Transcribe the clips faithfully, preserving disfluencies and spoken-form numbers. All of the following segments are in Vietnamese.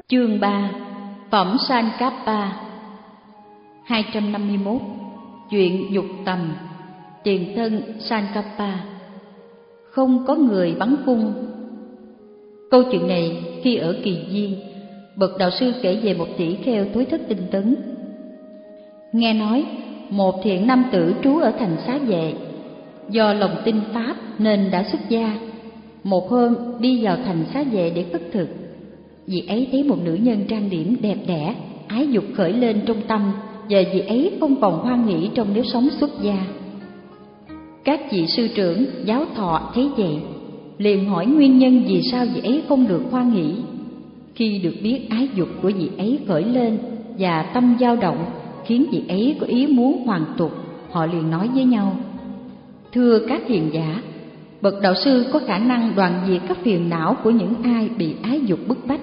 Chương ba. Phẩm Sankappa. Hai trăm năm mươi mốt. Chuyện dục tầm. Tiền thân Sankappa. Không có người bắn cung. Câu chuyện này khi ở Kỳ Viên, bậc đạo sư kể về một tỷ kheo thối thất tinh tấn. Nghe nói một thiện nam tử trú ở thành Xá Vệ, do lòng tin pháp nên đã xuất gia. Một hôm đi vào thành Xá Vệ để khất thực, vị ấy thấy một nữ nhân trang điểm đẹp đẽ, ái dục khởi lên trong tâm, và vị ấy không còn hoan hỷ trong nếp sống xuất gia. Các vị sư trưởng giáo thọ thấy vậy, liền hỏi nguyên nhân vì sao vị ấy không được hoan hỷ. Khi được biết ái dục của vị ấy khởi lên và tâm dao động, khiến vị ấy có ý muốn hoàn tục, họ liền nói với nhau: thưa các hiền giả, bậc đạo sư có khả năng đoạn diệt các phiền não của những ai bị ái dục bức bách.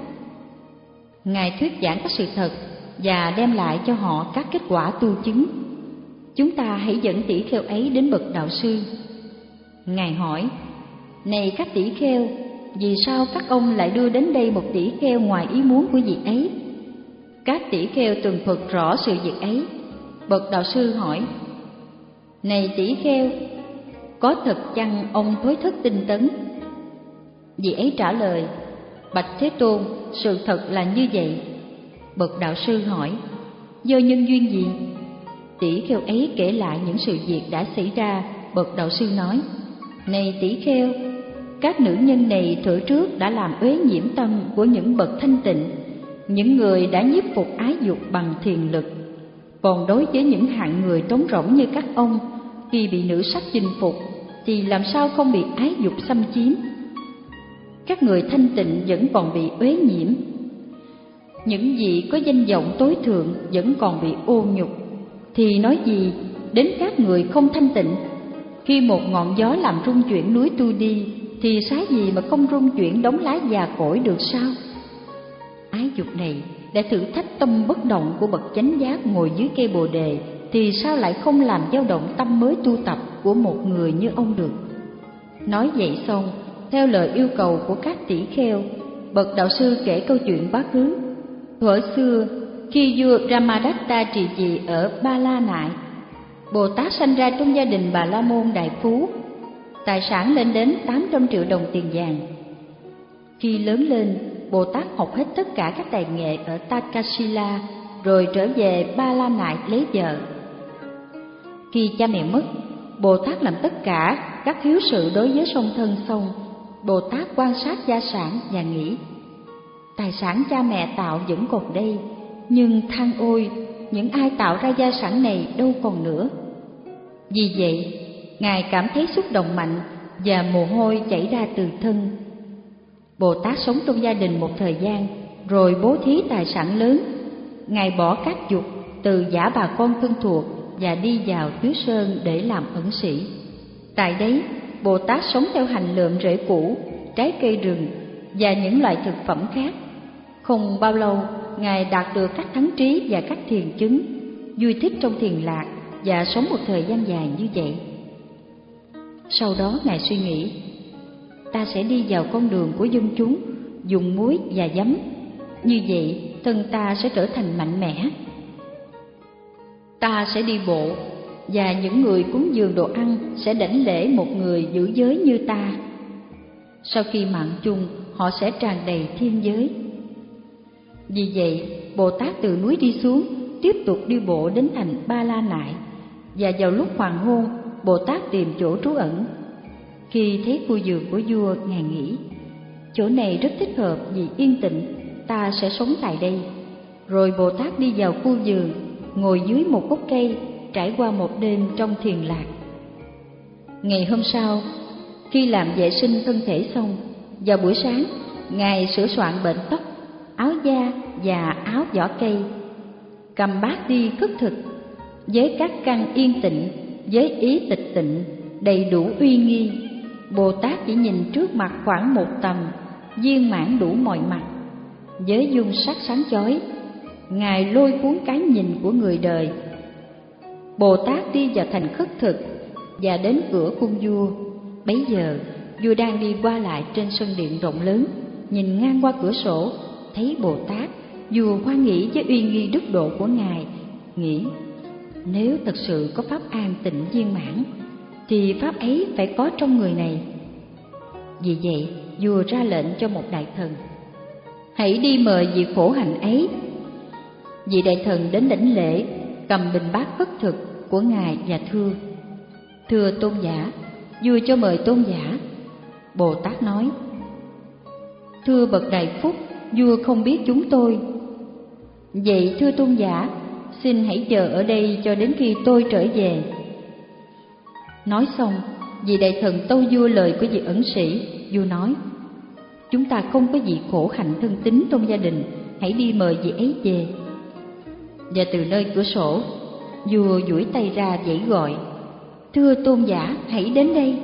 Ngài thuyết giảng các sự thật và đem lại cho họ các kết quả tu chứng. Chúng ta hãy dẫn tỷ kheo ấy đến bậc đạo sư. Ngài hỏi: này các tỷ kheo, vì sao các ông lại đưa đến đây một tỷ kheo ngoài ý muốn của vị ấy? Các tỷ kheo tường thuật rõ sự việc ấy. Bậc đạo sư hỏi: này tỷ kheo, có thật chăng ông thối thất tinh tấn? Vị ấy trả lời: bạch Thế Tôn, sự thật là như vậy. Bậc đạo sư hỏi: do nhân duyên gì? Tỷ kheo ấy kể lại những sự việc đã xảy ra. Bậc đạo sư nói: này tỷ kheo, các nữ nhân này thuở trước đã làm uế nhiễm tâm của những bậc thanh tịnh, những người đã nhiếp phục ái dục bằng thiền lực. Còn đối với những hạng người trống rỗng như các ông, khi bị nữ sắc chinh phục thì làm sao không bị ái dục xâm chiếm? Các người thanh tịnh vẫn còn bị uế nhiễm, những vị có danh vọng tối thượng vẫn còn bị ô nhục, thì nói gì đến các người không thanh tịnh? Khi một ngọn gió làm rung chuyển núi Tu Đi, thì xá gì mà không rung chuyển đống lá già cỗi được sao? Ái dục này đã thử thách tâm bất động của bậc chánh giác ngồi dưới cây bồ đề, thì sao lại không làm dao động tâm mới tu tập của một người như ông được? Nói vậy xong, theo lời yêu cầu của các tỷ kheo, bậc đạo sư kể câu chuyện quá khứ. Thuở xưa, khi vua Ramadatta trị vì ở Ba La Nại, Bồ Tát sanh ra trong gia đình Bà La Môn đại phú, tài sản lên đến tám trăm triệu đồng tiền vàng. Khi lớn lên, Bồ Tát học hết tất cả các tài nghệ ở Takasila, rồi trở về Ba La Nại lấy vợ. Khi cha mẹ mất, Bồ Tát làm tất cả các hiếu sự đối với song thân xong, Bồ Tát quan sát gia sản và nghĩ: tài sản cha mẹ tạo vẫn còn đây, nhưng than ôi, những ai tạo ra gia sản này đâu còn nữa. Vì vậy, Ngài cảm thấy xúc động mạnh và mồ hôi chảy ra từ thân. Bồ Tát sống trong gia đình một thời gian, rồi bố thí tài sản lớn. Ngài bỏ các dục, từ giả bà con thân thuộc và đi vào Tứ Sơn để làm ẩn sĩ. Tại đấy, Bồ Tát sống theo hành lượm rễ củ, trái cây rừng và những loại thực phẩm khác. Không bao lâu, Ngài đạt được các thắng trí và các thiền chứng, vui thích trong thiền lạc và sống một thời gian dài như vậy. Sau đó Ngài suy nghĩ: ta sẽ đi vào con đường của dân chúng, dùng muối và giấm. Như vậy, thân ta sẽ trở thành mạnh mẽ. Ta sẽ đi bộ, và những người cúng dường đồ ăn sẽ đảnh lễ một người giữ giới như ta. Sau khi mạng chung, họ sẽ tràn đầy thiên giới. Vì vậy, Bồ Tát từ núi đi xuống, tiếp tục đi bộ đến thành Ba La Nại, và vào lúc hoàng hôn, Bồ Tát tìm chỗ trú ẩn. Khi thấy khu vườn của vua, Ngài nghĩ: chỗ này rất thích hợp vì yên tĩnh, ta sẽ sống tại đây. Rồi Bồ Tát đi vào khu vườn, ngồi dưới một gốc cây, trải qua một đêm trong thiền lạc. Ngày hôm sau, khi làm vệ sinh thân thể xong, vào buổi sáng, Ngài sửa soạn bệnh tóc, áo da và áo vỏ cây, cầm bát đi khất thực với các căn yên tĩnh, với ý tịch tịnh đầy đủ uy nghi. Bồ Tát chỉ nhìn trước mặt khoảng một tầm, viên mãn đủ mọi mặt, với dung sắc sáng chói. Ngài lôi cuốn cái nhìn của người đời. Bồ Tát đi vào thành khất thực và đến cửa cung vua. Bấy giờ, vua đang đi qua lại trên sân điện rộng lớn, nhìn ngang qua cửa sổ, thấy Bồ Tát, vua hoan nghĩ với uy nghi đức độ của Ngài, nghĩ nếu thật sự có pháp an tịnh viên mãn thì pháp ấy phải có trong người này. Vì vậy vua ra lệnh cho một đại thần: hãy đi mời vị khổ hạnh ấy. Vị đại thần đến đảnh lễ, cầm bình bát khất thực của Ngài và thưa: thưa tôn giả, vua cho mời tôn giả. Bồ Tát nói: thưa bậc đại phúc, vua không biết chúng tôi. Vậy thưa tôn giả, xin hãy chờ ở đây cho đến khi tôi trở về. Nói xong, vị đại thần tâu vua lời của vị ẩn sĩ. Vua nói: chúng ta không có vị khổ hạnh thân tín trong gia đình, hãy đi mời vị ấy về. Và từ nơi cửa sổ, vua duỗi tay ra vẫy gọi: thưa tôn giả, hãy đến đây.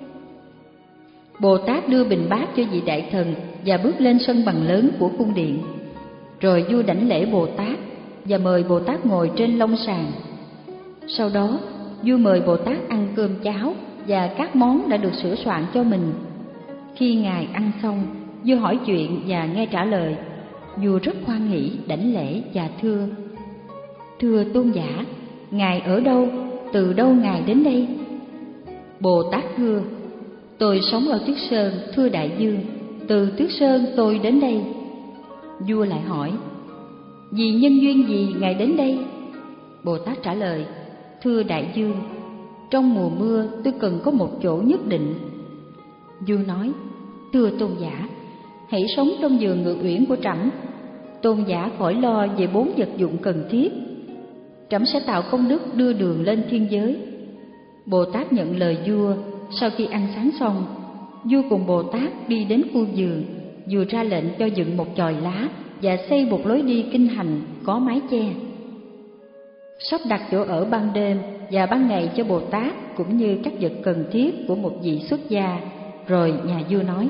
Bồ Tát đưa bình bát cho vị đại thần và bước lên sân bằng lớn của cung điện. Rồi vua đảnh lễ Bồ Tát và mời Bồ Tát ngồi trên long sàng. Sau đó vua mời Bồ Tát ăn cơm cháo và các món đã được sửa soạn cho mình. Khi Ngài ăn xong, vua hỏi chuyện và nghe trả lời. Vua rất hoan hỷ đảnh lễ và thưa: thưa tôn giả, Ngài ở đâu, từ đâu Ngài đến đây? Bồ Tát thưa: tôi sống ở Tuyết Sơn, thưa đại vương, từ Tuyết Sơn tôi đến đây. Vua lại hỏi: vì nhân duyên gì Ngài đến đây? Bồ Tát trả lời: thưa đại vương, trong mùa mưa tôi cần có một chỗ nhất định. Vua nói: thưa tôn giả, hãy sống trong vườn ngự uyển của trẫm. Tôn giả khỏi lo về bốn vật dụng cần thiết. Trẫm sẽ tạo công đức đưa đường lên thiên giới. Bồ Tát nhận lời vua. Sau khi ăn sáng xong, vua cùng Bồ Tát đi đến khu vườn. Vua ra lệnh cho dựng một chòi lá và xây một lối đi kinh hành có mái che. Sắp đặt chỗ ở ban đêm và ban ngày cho Bồ Tát cũng như các vật cần thiết của một vị xuất gia. Rồi nhà vua nói: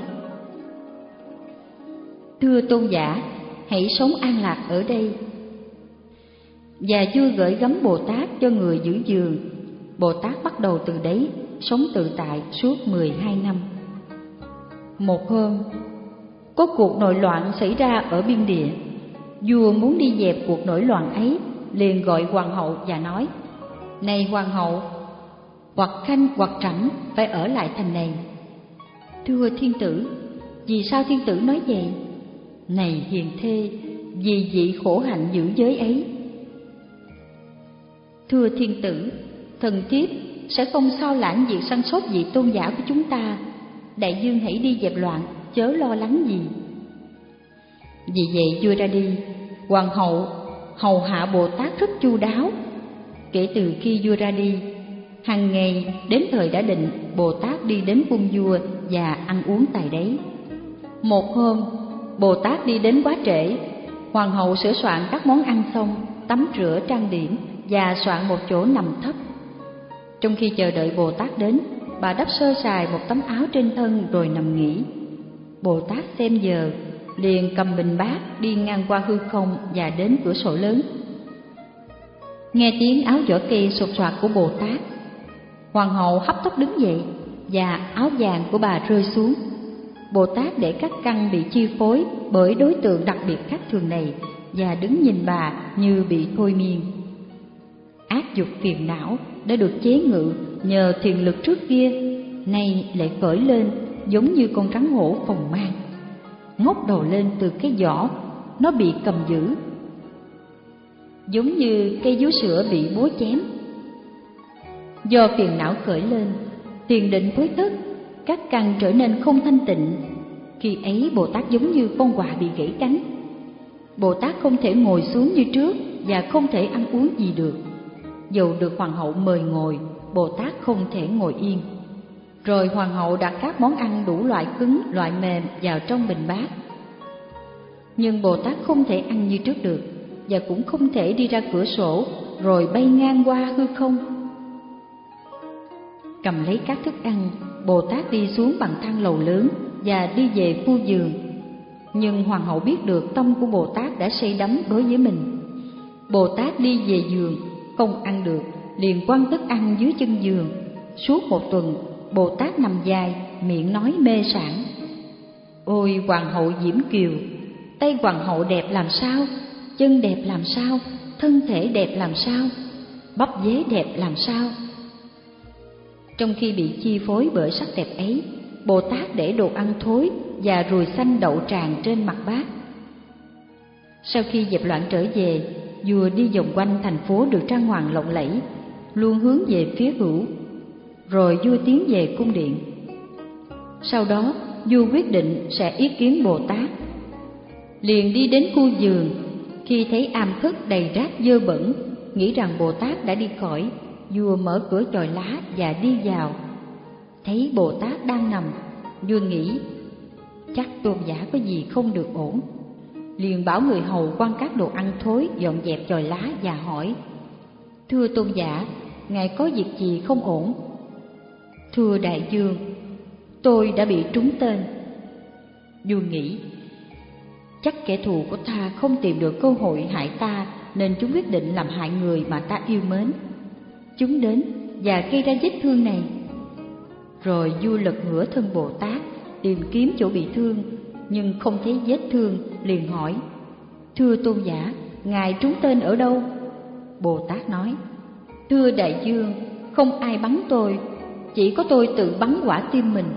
thưa tôn giả, hãy sống an lạc ở đây. Và vua gửi gắm Bồ Tát cho người giữ vườn. Bồ Tát bắt đầu từ đấy sống tự tại suốt mười hai năm. Một hôm, có cuộc nội loạn xảy ra ở biên địa. Vua muốn đi dẹp cuộc nổi loạn ấy, liền gọi hoàng hậu và nói: này hoàng hậu, hoặc khanh hoặc trẫm phải ở lại thành này. Thưa thiên tử, vì sao thiên tử nói vậy? Này hiền thê, vì vị khổ hạnh giữ giới ấy. Thưa thiên tử, thần thiếp sẽ không sao lãng việc săn sóc vị tôn giả của chúng ta. Đại vương hãy đi dẹp loạn, chớ lo lắng gì. Vì vậy vua ra đi. Hoàng hậu hầu hạ Bồ Tát rất chu đáo. Kể từ khi vua ra đi, hàng ngày đến thời đã định, Bồ Tát đi đến cung vua và ăn uống tại đấy. Một hôm, Bồ Tát đi đến quá trễ. Hoàng hậu sửa soạn các món ăn xong, tắm rửa trang điểm và soạn một chỗ nằm thấp. Trong khi chờ đợi Bồ Tát đến, bà đắp sơ sài một tấm áo trên thân rồi nằm nghỉ. Bồ Tát xem giờ, liền cầm bình bát đi ngang qua hư không và đến cửa sổ lớn. Nghe tiếng áo vỏ cây sột soạt của Bồ Tát, hoàng hậu hấp tấp đứng dậy và áo vàng của bà rơi xuống. Bồ Tát để các căn bị chi phối bởi đối tượng đặc biệt khác thường này và đứng nhìn bà như bị thôi miên. Ác dục phiền não đã được chế ngự nhờ thiền lực trước kia, nay lại khởi lên giống như con rắn hổ phồng mang, ngóc đầu lên từ cái vỏ nó bị cầm giữ, giống như cây vú sữa bị búa chém. Do phiền não khởi lên, thiền định với tức, các căn trở nên không thanh tịnh. Khi ấy Bồ Tát giống như con quạ bị gãy cánh. Bồ Tát không thể ngồi xuống như trước và không thể ăn uống gì được. Dầu được hoàng hậu mời ngồi, Bồ Tát không thể ngồi yên. Rồi hoàng hậu đặt các món ăn đủ loại cứng, loại mềm vào trong bình bát. Nhưng Bồ Tát không thể ăn như trước được, và cũng không thể đi ra cửa sổ rồi bay ngang qua hư không. Cầm lấy các thức ăn, Bồ Tát đi xuống bằng thang lầu lớn và đi về khu vườn. Nhưng hoàng hậu biết được tâm của Bồ Tát đã say đắm đối với mình. Bồ Tát đi về giường, không ăn được, liền quăng thức ăn dưới chân giường. Suốt một tuần, Bồ Tát nằm dài, miệng nói mê sảng. Ôi hoàng hậu Diễm Kiều, Tay hoàng hậu đẹp làm sao, chân đẹp làm sao, thân thể đẹp làm sao, bắp dế đẹp làm sao. Trong khi bị chi phối bởi sắc đẹp ấy, Bồ Tát để đồ ăn thối và ruồi xanh đậu tràn trên mặt bát. Sau khi dẹp loạn trở về, vua đi vòng quanh thành phố được trang hoàng lộng lẫy, luôn hướng về phía hữu. Rồi vua tiến về cung điện. Sau đó, vua quyết định sẽ ý kiến Bồ Tát. Liền đi đến khu vườn, khi thấy am thất đầy rác dơ bẩn, nghĩ rằng Bồ Tát đã đi khỏi, vua mở cửa chòi lá và đi vào. Thấy Bồ Tát đang nằm, vua nghĩ chắc tôn giả có gì không được ổn. Liền bảo người hầu quăng các đồ ăn thối dọn dẹp chòi lá và hỏi: Thưa tôn giả, ngài có việc gì không ổn? Thưa đại vương, tôi đã bị trúng tên. Vua nghĩ chắc kẻ thù của ta không tìm được cơ hội hại ta, nên chúng quyết định làm hại người mà ta yêu mến. Chúng đến và gây ra vết thương này. Rồi vua lật ngửa thân Bồ Tát, tìm kiếm chỗ bị thương, nhưng không thấy vết thương, liền hỏi: Thưa tôn giả, ngài trúng tên ở đâu? Bồ Tát nói: Thưa đại vương, không ai bắn tôi, chỉ có tôi tự bắn quả tim mình.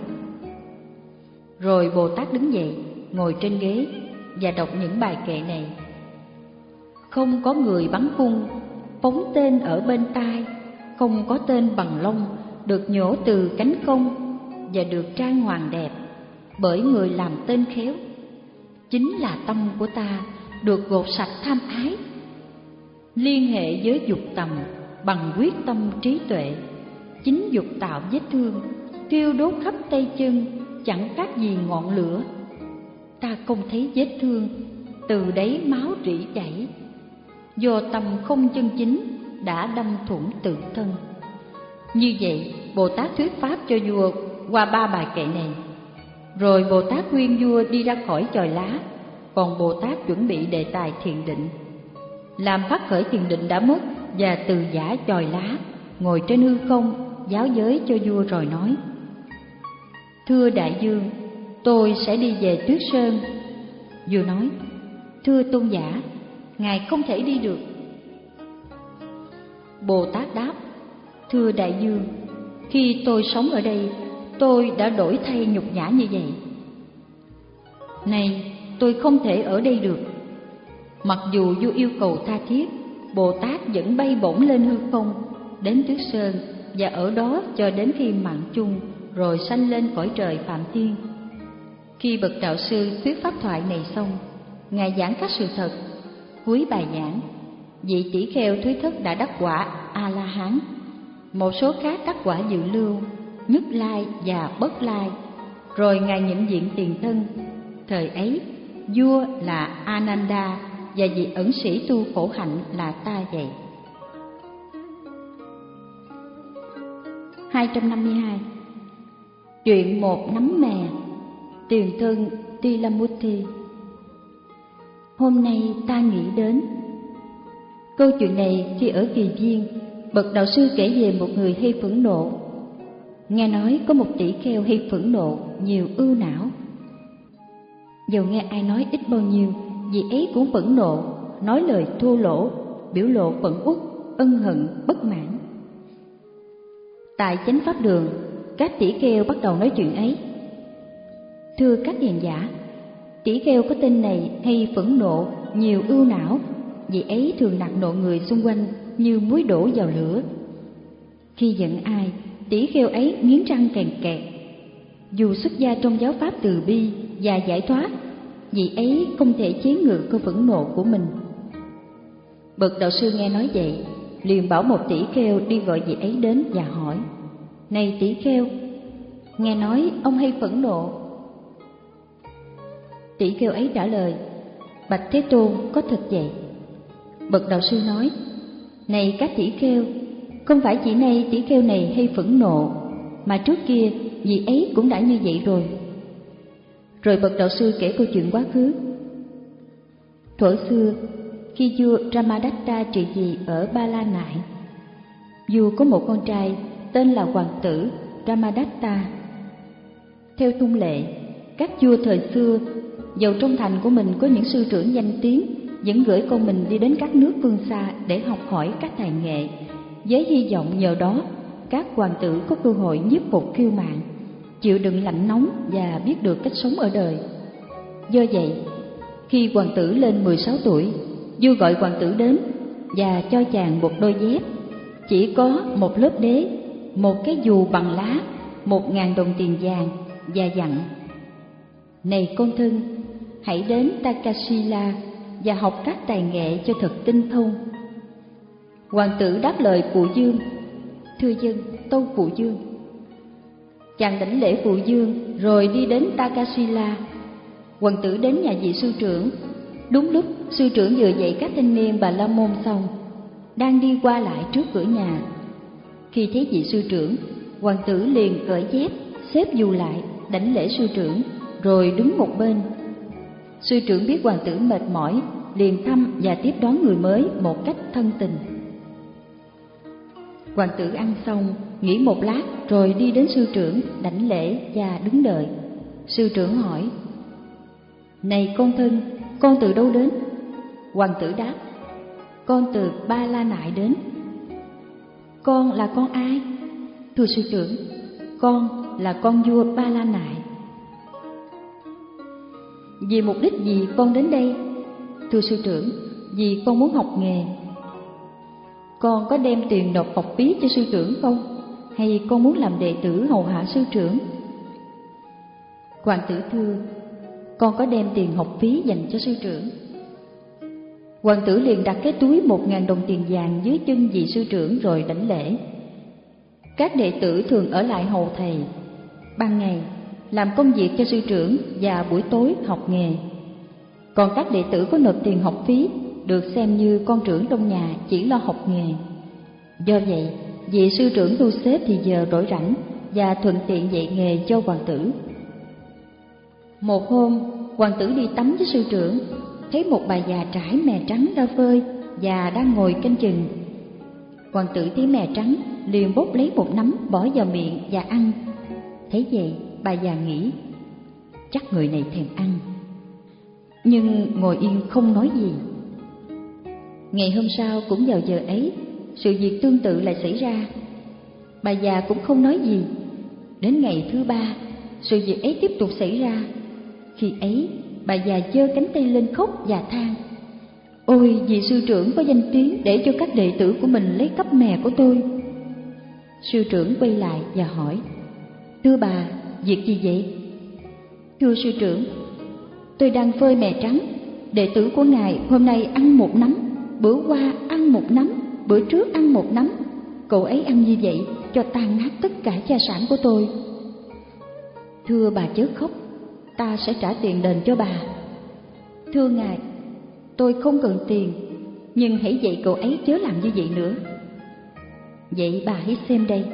Rồi Bồ Tát đứng dậy, ngồi trên ghế và đọc những bài kệ này: Không có người bắn cung, phóng tên ở bên tai, không có tên bằng lông, được nhổ từ cánh công và được trang hoàng đẹp, bởi người làm tên khéo. Chính là tâm của ta được gột sạch tham ái, liên hệ với dục tầm bằng quyết tâm trí tuệ. Chính dục tạo vết thương, thiêu đốt khắp tay chân, chẳng khác gì ngọn lửa. Ta không thấy vết thương, từ đấy máu rỉ chảy, do tâm không chân chính đã đâm thủng tự thân. Như vậy, Bồ Tát thuyết pháp cho vua qua ba bài kệ này. Rồi Bồ Tát khuyên vua đi ra khỏi chòi lá, còn Bồ Tát chuẩn bị đề tài thiền định. Làm phát khởi thiền định đã mất, và từ giả chòi lá, ngồi trên hư không, giáo giới cho vua rồi nói: Thưa đại vương, tôi sẽ đi về Tuyết Sơn. Vua nói: Thưa tôn giả, ngài không thể đi được. Bồ Tát đáp: Thưa đại vương, khi tôi sống ở đây, tôi đã đổi thay nhục nhã như vậy. Này, tôi không thể ở đây được. Mặc dù vua yêu cầu tha thiết, Bồ Tát vẫn bay bổng lên hư không, đến Tuyết Sơn, và ở đó cho đến khi mạng chung, rồi sanh lên cõi trời Phạm Thiên. Khi bậc đạo sư thuyết pháp thoại này xong, ngài giảng các sự thật. Cuối bài giảng, vị tỷ kheo thứ thất đã đắc quả A La Hán, một số khác đắc quả dự lưu, nhất lai và bất lai. Rồi ngài nhận diện tiền thân. Thời ấy, vua là Ananda và vị ẩn sĩ tu khổ hạnh là ta vậy. hai trăm năm mươi hai. Chuyện một nắm mè. Tiền thân Tilamutti. Hôm nay ta nghĩ đến câu chuyện này. Khi ở Kỳ Viên, bậc đạo sư kể về một người hay phẫn nộ. Nghe nói có một tỷ kheo hay phẫn nộ, nhiều ưu não. Dầu nghe ai nói ít bao nhiêu, vị ấy cũng phẫn nộ, nói lời thô lỗ, biểu lộ phẫn uất, ân hận, bất mãn. Tại chánh pháp đường, các tỷ kheo bắt đầu nói chuyện ấy: Thưa các hiền giả, tỷ kheo có tên này hay phẫn nộ, nhiều ưu não, vị ấy thường nạt nộ người xung quanh như muối đổ vào lửa. Khi giận ai, tỷ kheo ấy nghiến răng kèn kẹt. Dù xuất gia trong giáo pháp từ bi và giải thoát, vị ấy không thể chế ngự cơn phẫn nộ của mình. Bậc đạo sư nghe nói vậy, liền bảo một tỷ kheo đi gọi vị ấy đến và hỏi: Này tỷ kheo, nghe nói ông hay phẫn nộ. Tỷ kheo ấy trả lời: Bạch Thế Tôn, có thật vậy. Bậc đạo sư nói: Này các tỷ kheo, không phải chỉ nay tỷ kheo này hay phẫn nộ, mà trước kia vị ấy cũng đã như vậy rồi. Rồi bậc đạo sư kể câu chuyện quá khứ. Thuở xưa, khi vua Ramadatta trị vì ở Ba La Nại, vua có một con trai tên là hoàng tử Ramadatta. Theo thông lệ, các vua thời xưa dầu trong thành của mình có những sư trưởng danh tiếng, vẫn gửi con mình đi đến các nước phương xa để học hỏi các tài nghệ, với hy vọng nhờ đó các hoàng tử có cơ hội nhiếp phục kiêu mạn, chịu đựng lạnh nóng và biết được cách sống ở đời. Do vậy, khi hoàng tử lên mười sáu tuổi, vua gọi hoàng tử đến và cho chàng một đôi dép, chỉ có một lớp đế, một cái dù bằng lá, một ngàn đồng tiền vàng, và dặn: này con thân, hãy đến Takasila và học các tài nghệ cho thật tinh thông. Hoàng tử đáp lời phụ dương: thưa dân, tâu phụ dương. Chàng đảnh lễ phụ dương rồi đi đến Takasila. Hoàng tử đến nhà vị sư trưởng. Đúng lúc sư trưởng vừa dạy các thanh niên Bà La Môn xong, đang đi qua lại trước cửa nhà. Khi thấy vị sư trưởng, hoàng tử liền cởi dép, xếp dù lại, đảnh lễ sư trưởng, rồi đứng một bên. Sư trưởng biết hoàng tử mệt mỏi, liền thăm và tiếp đón người mới một cách thân tình. Hoàng tử ăn xong, nghỉ một lát rồi đi đến sư trưởng, đảnh lễ và đứng đợi. Sư trưởng hỏi: này con thân, con từ đâu đến? Hoàng tử đáp: con từ Ba La Nại đến. Con là con ai? Thưa sư trưởng, con là con vua Ba La Nại. Vì mục đích gì con đến đây? Thưa sư trưởng, vì con muốn học nghề. Con có đem tiền nộp học phí cho sư trưởng không? Hay con muốn làm đệ tử hầu hạ sư trưởng? Hoàng tử thưa: con có đem tiền học phí dành cho sư trưởng. Hoàng tử liền đặt cái túi một ngàn đồng tiền vàng dưới chân vị sư trưởng rồi đảnh lễ. Các đệ tử thường ở lại hầu thầy, ban ngày làm công việc cho sư trưởng và buổi tối học nghề. Còn các đệ tử có nộp tiền học phí được xem như con trưởng trong nhà, chỉ lo học nghề. Do vậy, vị sư trưởng thu xếp thì giờ rỗi rảnh và thuận tiện dạy nghề cho hoàng tử. Một hôm, hoàng tử đi tắm với sư trưởng, thấy một bà già trải mè trắng ra phơi và đang ngồi canh chừng. Hoàng tử thấy mè trắng, liền bốc lấy một nắm bỏ vào miệng và ăn. Thấy vậy, bà già nghĩ: chắc người này thèm ăn. Nhưng ngồi yên không nói gì. Ngày hôm sau cũng vào giờ ấy, sự việc tương tự lại xảy ra. Bà già cũng không nói gì. Đến ngày thứ ba, sự việc ấy tiếp tục xảy ra. Khi ấy, bà già giơ cánh tay lên khóc và than: ôi, vị sư trưởng có danh tiếng để cho các đệ tử của mình lấy cắp mè của tôi. Sư trưởng quay lại và hỏi: thưa bà, việc gì vậy? Thưa sư trưởng, tôi đang phơi mè trắng. Đệ tử của ngài hôm nay ăn một nắm, bữa qua ăn một nắm, bữa trước ăn một nắm. Cậu ấy ăn như vậy cho tan nát tất cả gia sản của tôi. Thưa bà chớ khóc, ta sẽ trả tiền đền cho bà. Thưa ngài, tôi không cần tiền, nhưng hãy dạy cậu ấy chớ làm như vậy nữa. Vậy bà hãy xem đây.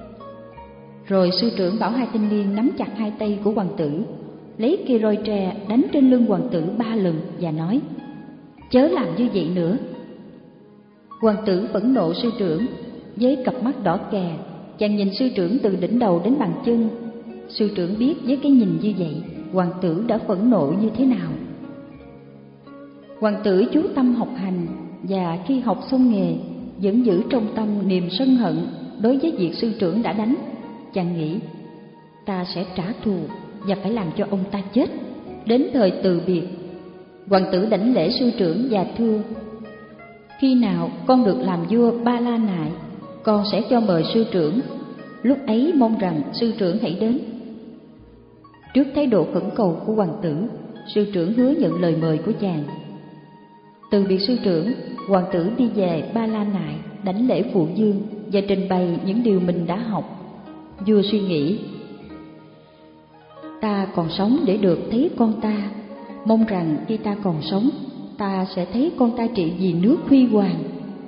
Rồi sư trưởng bảo hai thanh niên nắm chặt hai tay của hoàng tử, lấy cây roi tre đánh trên lưng hoàng tử ba lần và nói: chớ làm như vậy nữa. Hoàng tử phẫn nộ sư trưởng, với cặp mắt đỏ kè, chàng nhìn sư trưởng từ đỉnh đầu đến bàn chân. Sư trưởng biết với cái nhìn như vậy, hoàng tử đã phẫn nộ như thế nào. Hoàng tử chú tâm học hành, và khi học xong nghề vẫn giữ trong tâm niềm sân hận đối với việc sư trưởng đã đánh. Chàng nghĩ: ta sẽ trả thù và phải làm cho ông ta chết. Đến thời từ biệt, hoàng tử đảnh lễ sư trưởng và thưa: khi nào con được làm vua Ba La Nại, con sẽ cho mời sư trưởng. Lúc ấy mong rằng sư trưởng hãy đến. Trước thái độ khẩn cầu của hoàng tử, sư trưởng hứa nhận lời mời của chàng. Từ biệt sư trưởng, hoàng tử đi về Ba La Nại, đảnh lễ phụ dương và trình bày những điều mình đã học. Vua suy nghĩ: ta còn sống để được thấy con ta, mong rằng khi ta còn sống, ta sẽ thấy con ta trị vì nước huy hoàng.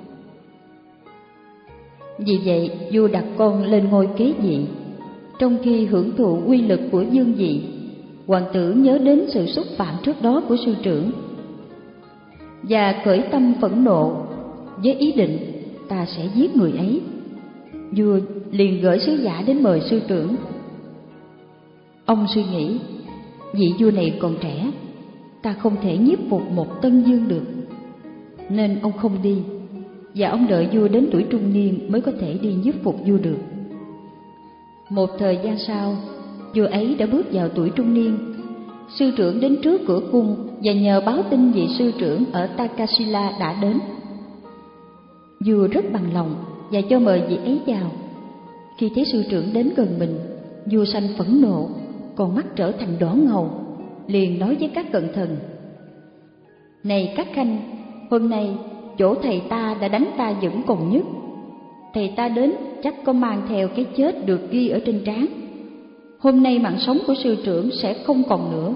Vì vậy, vua đặt con lên ngôi kế vị. Trong khi hưởng thụ uy lực của vương vị, hoàng tử nhớ đến sự xúc phạm trước đó của sư trưởng và khởi tâm phẫn nộ với ý định ta sẽ giết người ấy. Vua liền gửi sứ giả đến mời sư trưởng. Ông suy nghĩ, vị vua này còn trẻ, ta không thể nhiếp phục một tân dương được, nên ông không đi, và ông đợi vua đến tuổi trung niên mới có thể đi nhiếp phục vua được. Một thời gian sau, vua ấy đã bước vào tuổi trung niên. Sư trưởng đến trước cửa cung và nhờ báo tin vị sư trưởng ở Takasila đã đến. Vua rất bằng lòng và cho mời vị ấy vào. Khi thấy sư trưởng đến gần mình, vua sanh phẫn nộ, con mắt trở thành đỏ ngầu, liền nói với các cận thần: Này các khanh, hôm nay chỗ thầy ta đã đánh ta vẫn còn nhức. Thầy ta đến chắc có mang theo cái chết được ghi ở trên trán. Hôm nay mạng sống của sư trưởng sẽ không còn nữa.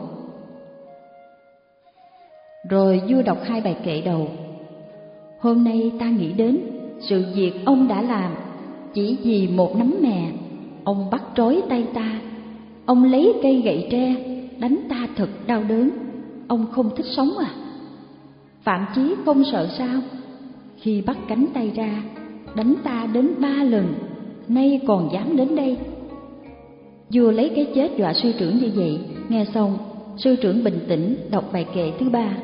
Rồi vua đọc hai bài kệ đầu. Hôm nay ta nghĩ đến sự việc ông đã làm, chỉ vì một nắm mè. Ông bắt trói tay ta, ông lấy cây gậy tre đánh ta thật đau đớn. Ông không thích sống à? Phạm Chí không sợ sao? Khi bắt cánh tay ra, đánh ta đến ba lần, nay còn dám đến đây. Vua lấy cái chết dọa sư trưởng như vậy. Nghe xong, sư trưởng bình tĩnh đọc bài kệ thứ ba.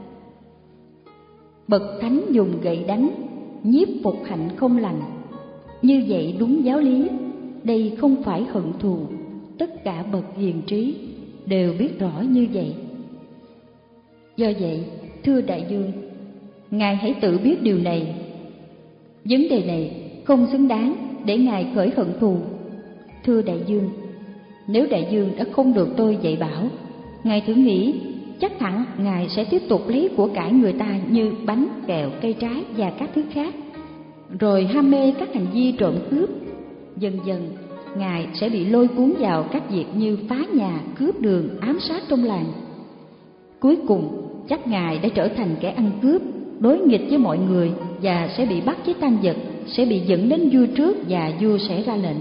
Bậc thánh dùng gậy đánh, nhiếp phục hạnh không lành. Như vậy đúng giáo lý, đây không phải hận thù. Tất cả bậc hiền trí đều biết rõ như vậy. Do vậy, thưa đại vương, ngài hãy tự biết điều này. Vấn đề này không xứng đáng để ngài khởi hận thù. Thưa đại vương, nếu đại vương đã không được tôi dạy bảo, ngài thử nghĩ, chắc hẳn ngài sẽ tiếp tục lấy của cải người ta như bánh, kẹo, cây trái và các thứ khác, rồi ham mê các hành vi trộm cướp. Dần dần, ngài sẽ bị lôi cuốn vào các việc như phá nhà, cướp đường, ám sát trong làng. Cuối cùng, chắc ngài đã trở thành kẻ ăn cướp, đối nghịch với mọi người và sẽ bị bắt với tang vật, sẽ bị dẫn đến vua trước và vua sẽ ra lệnh: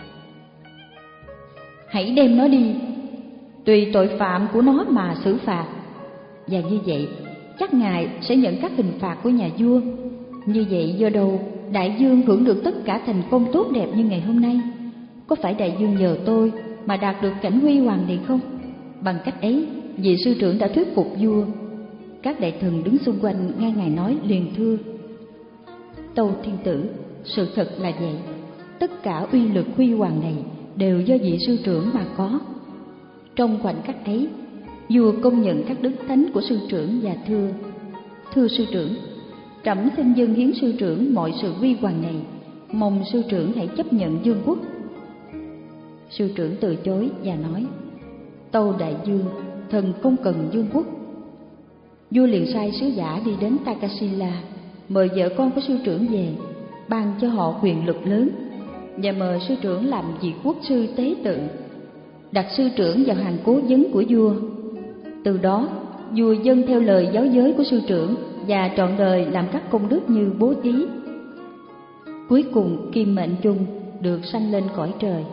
Hãy đem nó đi, tùy tội phạm của nó mà xử phạt. Và như vậy, chắc ngài sẽ nhận các hình phạt của nhà vua. Như vậy do đâu đại vương hưởng được tất cả thành công tốt đẹp như ngày hôm nay? Có phải đại vương nhờ tôi mà đạt được cảnh huy hoàng này không? Bằng cách ấy, vị sư trưởng đã thuyết phục vua. Các đại thần đứng xung quanh nghe ngài nói liền thưa: Tâu thiên tử, sự thật là vậy. Tất cả uy lực huy hoàng này đều do vị sư trưởng mà có. Trong khoảnh khắc ấy, vua công nhận các đức thánh của sư trưởng và thưa: Thưa sư trưởng, trẫm xin dâng hiến sư trưởng mọi sự huy hoàng này, mong sư trưởng hãy chấp nhận vương quốc. Sư trưởng từ chối và nói: Tâu đại vương, thần không cần vương quốc. Vua liền sai sứ giả đi đến Takasila, mời vợ con của sư trưởng về, ban cho họ quyền lực lớn, và mời sư trưởng làm vị quốc sư tế tự, đặt sư trưởng vào hàng cố vấn của vua. Từ đó, vua dâng theo lời giáo giới của sư trưởng và trọn đời làm các công đức như bố thí. Cuối cùng, Kim Mệnh Chung được sanh lên cõi trời.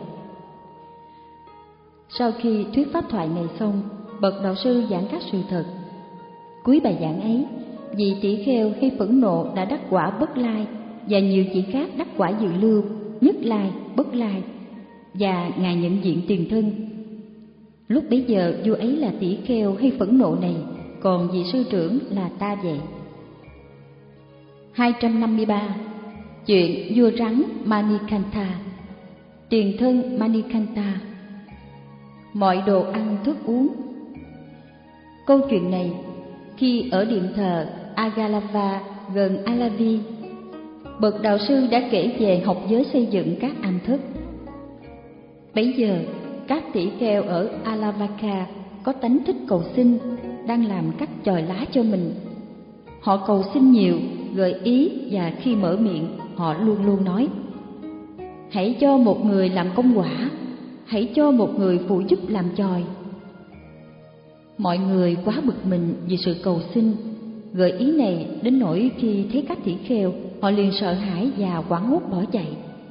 Sau khi thuyết pháp thoại này xong, bậc đạo sư giảng các sự thật. Cuối bài giảng ấy, vị tỷ kheo khi phẫn nộ đã đắc quả bất lai, và nhiều vị khác đắc quả dự lưu, nhất lai, bất lai, và ngài nhận diện tiền thân. Lúc bấy giờ vua ấy là tỷ kheo hay phẫn nộ này, còn vị sư trưởng là ta vậy. hai trăm năm mươi ba. Chuyện vua rắn Manikantha. Tiền thân Manikantha. Mọi đồ ăn thức uống. Câu chuyện này khi ở điện thờ Agalava gần Alavi, bậc đạo sư đã kể về học giới xây dựng các am thất. Bấy giờ các tỷ kheo ở Alavaka có tánh thích cầu xin, đang làm các chòi lá cho mình. Họ cầu xin nhiều, gợi ý, và khi mở miệng họ luôn luôn nói: Hãy cho một người làm công quả, hãy cho một người phụ giúp làm chòi. Mọi người quá bực mình vì sự cầu xin, gợi ý này đến nỗi khi thấy các tỷ kheo, họ liền sợ hãi và hoảng hốt bỏ chạy.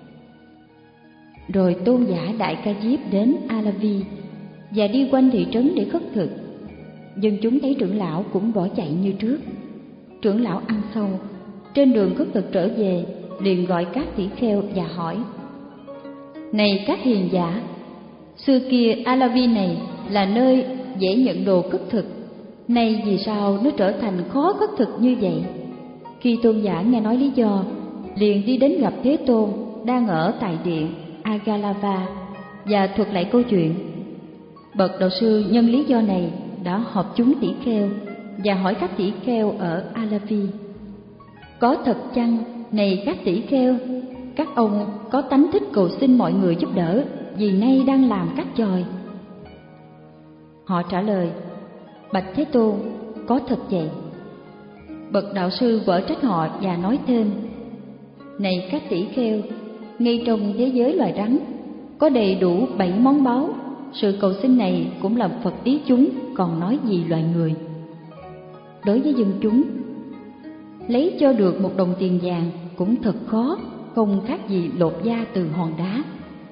Rồi tôn giả Đại Ca Diếp đến Alavi và đi quanh thị trấn để khất thực. Dân chúng thấy trưởng lão cũng bỏ chạy như trước. Trưởng lão ăn xong, trên đường khất thực trở về, liền gọi các tỷ kheo và hỏi: Này các hiền giả, xưa kia Alavi này là nơi dễ nhận đồ khất thực. Nay vì sao nó trở thành khó khất thực như vậy? Khi tôn giả nghe nói lý do, liền đi đến gặp Thế Tôn đang ở tại điện Agalava và thuật lại câu chuyện. Bậc đạo sư nhân lý do này đã họp chúng tỷ kheo và hỏi các tỷ kheo ở Alavi: có thật chăng, này các tỷ kheo, các ông có tánh thích cầu xin mọi người giúp đỡ vì nay đang làm các chòi? Họ trả lời: bạch Thế Tôn, có thật vậy. Bậc đạo sư quở trách họ và nói thêm: này các tỷ kheo, ngay trong thế giới loài rắn có đầy đủ bảy món báu, sự cầu xin này cũng làm Phật ý chúng, còn nói gì loài người. Đối với dân chúng, lấy cho được một đồng tiền vàng cũng thật khó, không khác gì lột da từ hòn đá.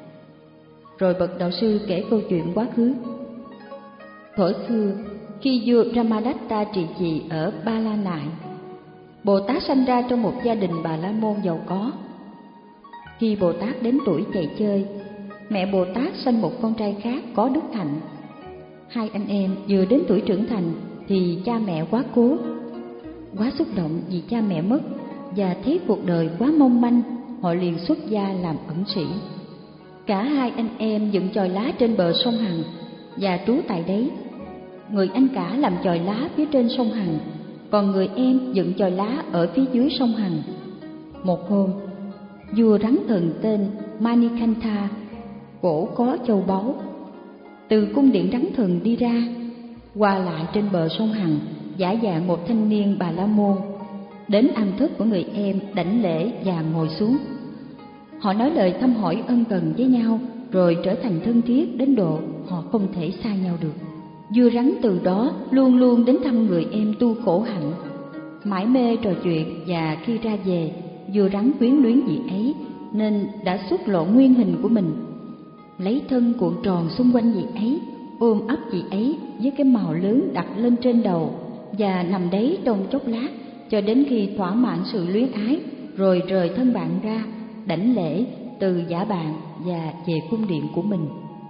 Rồi bậc đạo sư kể câu chuyện quá khứ. Thuở xưa, khi vua Brahmadatta trị vì ở Ba La Nại, Bồ Tát sanh ra trong một gia đình Bà La Môn giàu có. Khi Bồ Tát đến tuổi chạy chơi, mẹ Bồ Tát sanh một con trai khác có đức hạnh. Hai anh em vừa đến tuổi trưởng thành thì cha mẹ quá cố. Quá xúc động vì cha mẹ mất và thấy cuộc đời quá mong manh, họ liền xuất gia làm ẩn sĩ. Cả hai anh em dựng chòi lá trên bờ sông Hằng và trú tại đấy. Người anh cả làm chòi lá phía trên sông Hằng, còn người em dựng chòi lá ở phía dưới sông Hằng. Một hôm, vua rắn thần tên Manikantha cổ có châu báu từ cung điện rắn thần đi ra, qua lại trên bờ sông Hằng, giả dạng một thanh niên Bà La Môn, đến am thất của người em đảnh lễ và ngồi xuống. Họ nói lời thăm hỏi ân cần với nhau, rồi trở thành thân thiết đến độ họ không thể xa nhau được. Vua rắn từ đó luôn luôn đến thăm người em tu khổ hạnh, mải mê trò chuyện, và khi ra về, vua rắn quyến luyến vị ấy nên đã xuất lộ nguyên hình của mình, lấy thân cuộn tròn xung quanh vị ấy, ôm ấp vị ấy với cái mào lớn đặt lên trên đầu và nằm đấy trong chốc lát cho đến khi thỏa mãn sự luyến ái, rồi rời thân bạn ra, đảnh lễ từ giả bạn và về cung điện của mình.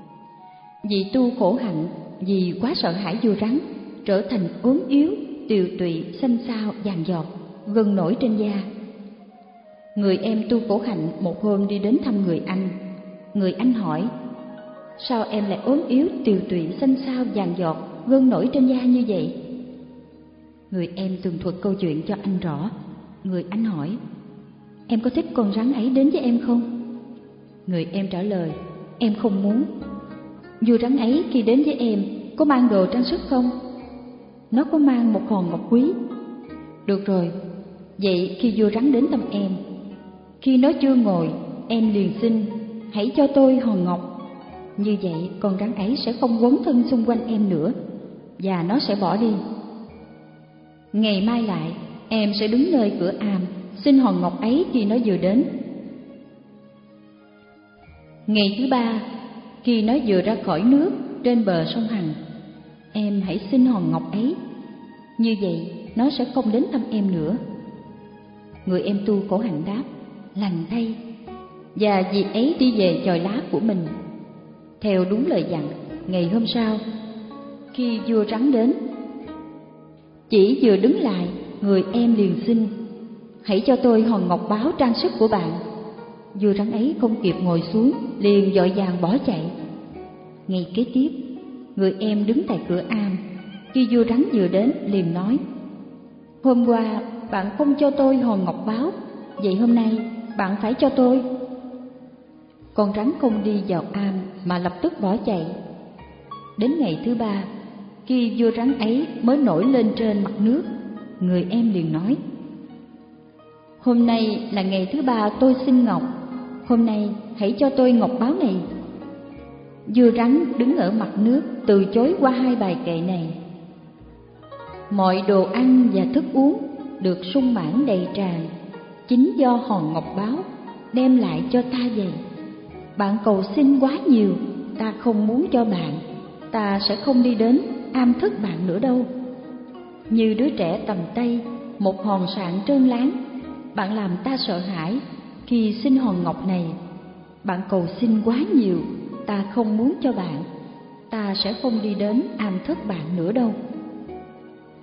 Vị tu khổ hạnh vì quá sợ hãi vua rắn, trở thành ốm yếu, tiều tụy, xanh xao, vàng giọt, gân nổi trên da. Người em tu khổ hạnh một hôm đi đến thăm người anh. Người anh hỏi: sao em lại ốm yếu, tiều tụy, xanh xao, vàng giọt, gân nổi trên da như vậy? Người em tường thuật câu chuyện cho anh rõ. Người anh hỏi: em có thích con rắn ấy đến với em không? Người em trả lời: em không muốn. Vua rắn ấy khi đến với em có mang đồ trang sức không? Nó có mang một hòn ngọc quý. Được rồi, vậy khi vua rắn đến thăm em, khi nó chưa ngồi, em liền xin: hãy cho tôi hòn ngọc. Như vậy con rắn ấy sẽ không quấn thân xung quanh em nữa, và nó sẽ bỏ đi. Ngày mai lại, em sẽ đứng nơi cửa am xin hòn ngọc ấy khi nó vừa đến. Ngày thứ ba, khi nó vừa ra khỏi nước trên bờ sông Hằng, em hãy xin hòn ngọc ấy. Như vậy nó sẽ không đến thăm em nữa. Người em tu khổ hạnh đáp: lành thay. Và vị ấy đi về chòi lá của mình. Theo đúng lời dặn, ngày hôm sau, khi vua rắn đến, chỉ vừa đứng lại, người em liền xin: hãy cho tôi hòn ngọc báu trang sức của bạn. Vua rắn ấy không kịp ngồi xuống, liền vội vàng bỏ chạy. Ngày kế tiếp, người em đứng tại cửa am. Khi vua rắn vừa đến, liền nói: hôm qua bạn không cho tôi hòn ngọc báu, vậy hôm nay bạn phải cho tôi. Con rắn không đi vào am mà lập tức bỏ chạy. Đến ngày thứ ba, khi vua rắn ấy mới nổi lên trên mặt nước, người em liền nói: hôm nay là ngày thứ ba tôi xin ngọc, hôm nay hãy cho tôi ngọc báu này. Vua rắn đứng ở mặt nước từ chối qua hai bài kệ này: mọi đồ ăn và thức uống được sung mãn đầy tràn, chính do hòn ngọc báu đem lại cho ta vậy. Bạn cầu xin quá nhiều, ta không muốn cho bạn, ta sẽ không đi đến am thất bạn nữa đâu. Như đứa trẻ tầm tay, một hòn sạn trơn láng, bạn làm ta sợ hãi khi xin hòn ngọc này. Bạn cầu xin quá nhiều, ta không muốn cho bạn, ta sẽ không đi đến am thất bạn nữa đâu.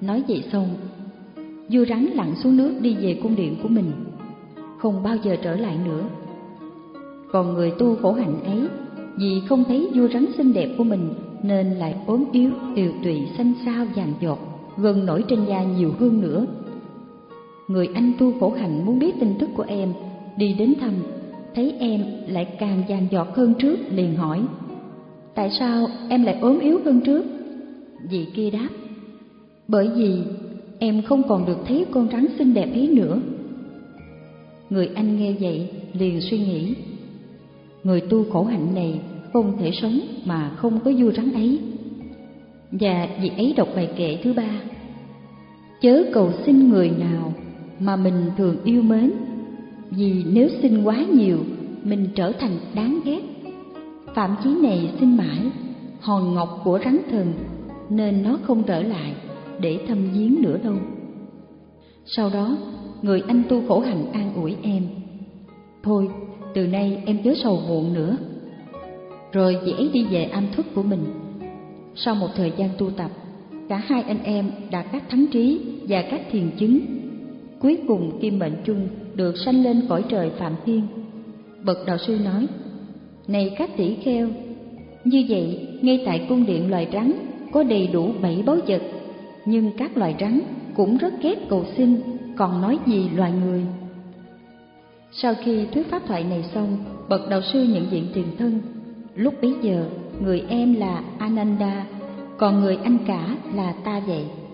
Nói vậy xong, vua rắn lặn xuống nước đi về cung điện của mình, không bao giờ trở lại nữa. Còn người tu khổ hạnh ấy, vì không thấy vua rắn xinh đẹp của mình nên lại ốm yếu, tiều tụy, xanh xao, vàng giọt, gân nổi trên da nhiều hơn nữa. Người anh tu khổ hạnh muốn biết tin tức của em, đi đến thăm, thấy em lại càng vàng giọt hơn trước, liền hỏi: tại sao em lại ốm yếu hơn trước? Vị kia đáp: bởi vì em không còn được thấy con rắn xinh đẹp ấy nữa. Người anh nghe vậy liền suy nghĩ: người tu khổ hạnh này không thể sống mà không có vua rắn ấy. Và vị ấy đọc bài kệ thứ ba: chớ cầu xin người nào mà mình thường yêu mến, vì nếu xin quá nhiều mình trở thành đáng ghét. Phạm chí này xin mãi, hòn ngọc của rắn thần, nên nó không trở lại để thăm viếng nữa đâu. Sau đó người anh tu khổ hạnh an ủi em: thôi, từ nay em chớ sầu muộn nữa. Rồi vị ấy đi về am thất của mình. Sau một thời gian tu tập, cả hai anh em đã các thắng trí và các thiền chứng. Cuối cùng Kim Mệnh Chung được sanh lên cõi trời Phạm Thiên. Bậc đạo sư nói: này các tỷ kheo, như vậy ngay tại cung điện loài rắn có đầy đủ bảy báu vật, nhưng các loài rắn cũng rất ghét cầu xin, còn nói gì loài người. Sau khi thuyết pháp thoại này xong, bậc đạo sư nhận diện tiền thân. Lúc bấy giờ người em là Ananda, còn người anh cả là ta vậy.